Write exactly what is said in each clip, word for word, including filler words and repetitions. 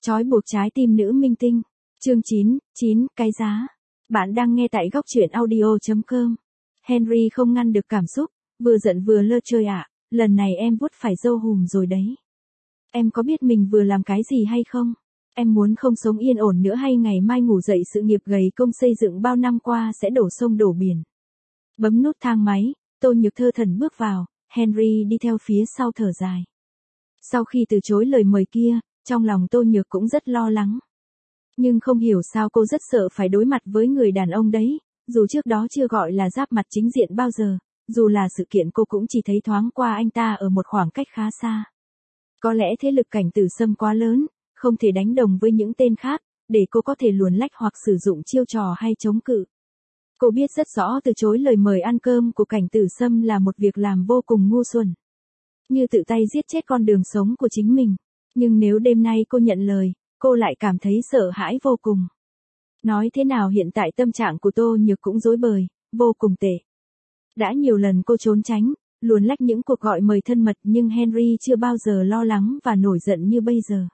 Trói buộc trái tim nữ minh tinh. Chương chín, chín, cái giá. Bạn đang nghe tại góc truyện audio chấm com. Henry không ngăn được cảm xúc, vừa giận vừa lơ chơi ạ, à, lần này em vuốt phải dâu hùm rồi đấy. Em có biết mình vừa làm cái gì hay không? Em muốn không sống yên ổn nữa hay ngày mai ngủ dậy sự nghiệp gầy công xây dựng bao năm qua sẽ đổ sông đổ biển. Bấm nút thang máy, Tô Nhược thơ thẩn bước vào, Henry đi theo phía sau thở dài. Sau khi từ chối lời mời kia, trong lòng Tô Nhược cũng rất lo lắng. Nhưng không hiểu sao cô rất sợ phải đối mặt với người đàn ông đấy, dù trước đó chưa gọi là giáp mặt chính diện bao giờ, dù là sự kiện cô cũng chỉ thấy thoáng qua anh ta ở một khoảng cách khá xa. Có lẽ thế lực Cảnh Tử Sâm quá lớn, không thể đánh đồng với những tên khác, để cô có thể luồn lách hoặc sử dụng chiêu trò hay chống cự. Cô biết rất rõ từ chối lời mời ăn cơm của Cảnh Tử Sâm là một việc làm vô cùng ngu xuẩn. Như tự tay giết chết con đường sống của chính mình. Nhưng nếu đêm nay cô nhận lời, cô lại cảm thấy sợ hãi vô cùng. Nói thế nào hiện tại tâm trạng của Tô Nhược cũng rối bời, vô cùng tệ. Đã nhiều lần cô trốn tránh, luồn lách những cuộc gọi mời thân mật nhưng Henry chưa bao giờ lo lắng và nổi giận như bây giờ.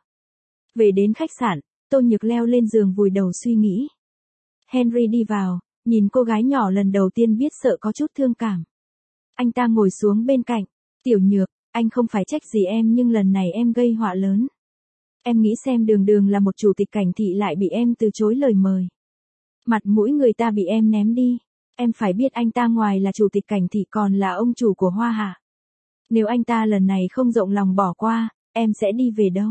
Về đến khách sạn, Tô Nhược leo lên giường vùi đầu suy nghĩ. Henry đi vào, nhìn cô gái nhỏ lần đầu tiên biết sợ có chút thương cảm. Anh ta ngồi xuống bên cạnh, Tiểu Nhược, anh không phải trách gì em nhưng lần này em gây họa lớn. Em nghĩ xem đường đường là một chủ tịch Cảnh thị lại bị em từ chối lời mời. Mặt mũi người ta bị em ném đi. Em phải biết anh ta ngoài là chủ tịch Cảnh thị còn là ông chủ của Hoa Hạ. Nếu anh ta lần này không rộng lòng bỏ qua, em sẽ đi về đâu?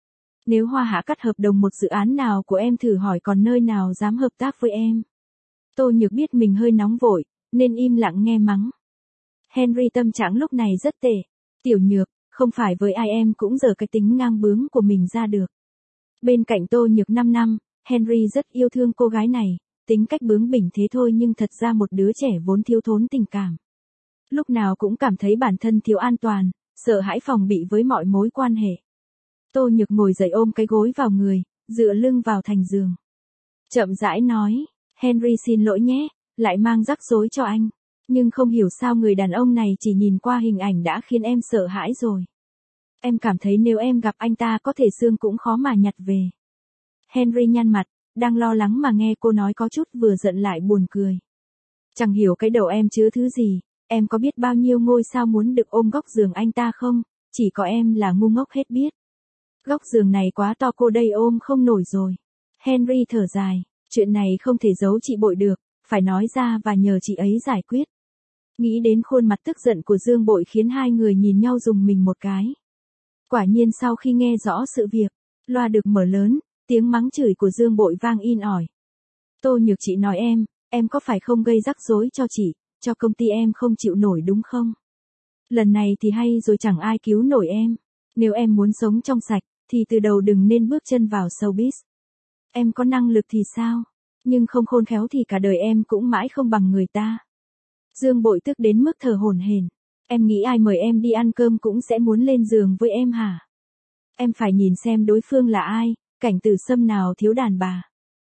Nếu Hoa Hạ cắt hợp đồng một dự án nào của em thử hỏi còn nơi nào dám hợp tác với em? Tô Nhược biết mình hơi nóng vội, nên im lặng nghe mắng. Henry tâm trạng lúc này rất tệ. Tiểu Nhược, không phải với ai em cũng giở cái tính ngang bướng của mình ra được. Bên cạnh Tô Nhược năm năm, Henry rất yêu thương cô gái này, tính cách bướng bỉnh thế thôi nhưng thật ra một đứa trẻ vốn thiếu thốn tình cảm. Lúc nào cũng cảm thấy bản thân thiếu an toàn, sợ hãi phòng bị với mọi mối quan hệ. Tô Nhược ngồi dậy ôm cái gối vào người, dựa lưng vào thành giường. Chậm rãi nói, Henry xin lỗi nhé, lại mang rắc rối cho anh. Nhưng không hiểu sao người đàn ông này chỉ nhìn qua hình ảnh đã khiến em sợ hãi rồi. Em cảm thấy nếu em gặp anh ta có thể xương cũng khó mà nhặt về. Henry nhăn mặt, đang lo lắng mà nghe cô nói có chút vừa giận lại buồn cười. Chẳng hiểu cái đầu em chứa thứ gì, em có biết bao nhiêu ngôi sao muốn được ôm góc giường anh ta không, chỉ có em là ngu ngốc hết biết. Góc giường này quá to cô đây ôm không nổi rồi. Henry thở dài, chuyện này không thể giấu chị Bội được, phải nói ra và nhờ chị ấy giải quyết. Nghĩ đến khuôn mặt tức giận của Dương Bội khiến hai người nhìn nhau rùng mình một cái. Quả nhiên sau khi nghe rõ sự việc, loa được mở lớn, tiếng mắng chửi của Dương Bội vang in ỏi. Tô Nhược chị nói em, em có phải không gây rắc rối cho chị, cho công ty em không chịu nổi đúng không? Lần này thì hay rồi chẳng ai cứu nổi em. Nếu em muốn sống trong sạch, thì từ đầu đừng nên bước chân vào showbiz. Em có năng lực thì sao? Nhưng không khôn khéo thì cả đời em cũng mãi không bằng người ta. Dương Bội tức đến mức thở hổn hển. Em nghĩ ai mời em đi ăn cơm cũng sẽ muốn lên giường với em hả? Em phải nhìn xem đối phương là ai, Cảnh Tử Sâm nào thiếu đàn bà.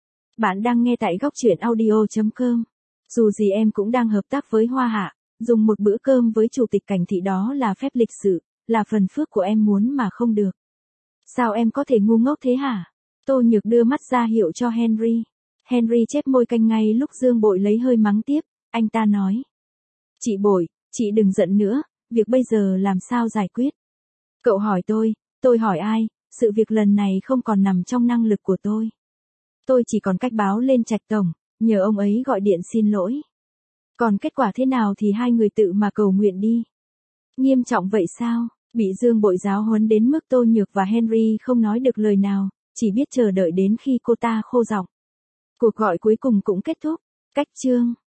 Bạn đang nghe tại góc truyện audio chấm com. Dù gì em cũng đang hợp tác với Hoa Hạ, dùng một bữa cơm với chủ tịch Cảnh thị đó là phép lịch sự, là phần phước của em muốn mà không được. Sao em có thể ngu ngốc thế hả? Tô Nhược đưa mắt ra hiệu cho Henry. Henry chép môi canh ngay lúc Dương Bội lấy hơi mắng tiếp, anh ta nói. Chị Bội, chị đừng giận nữa, việc bây giờ làm sao giải quyết? Cậu hỏi tôi, tôi hỏi ai, sự việc lần này không còn nằm trong năng lực của tôi. Tôi chỉ còn cách báo lên Trạch Tổng, nhờ ông ấy gọi điện xin lỗi. Còn kết quả thế nào thì hai người tự mà cầu nguyện đi. Nghiêm trọng vậy sao? Bị Dương Bội giáo huấn đến mức Tô Nhược và Henry không nói được lời nào, chỉ biết chờ đợi đến khi cô ta khô giọng. Cuộc gọi cuối cùng cũng kết thúc. Cách chương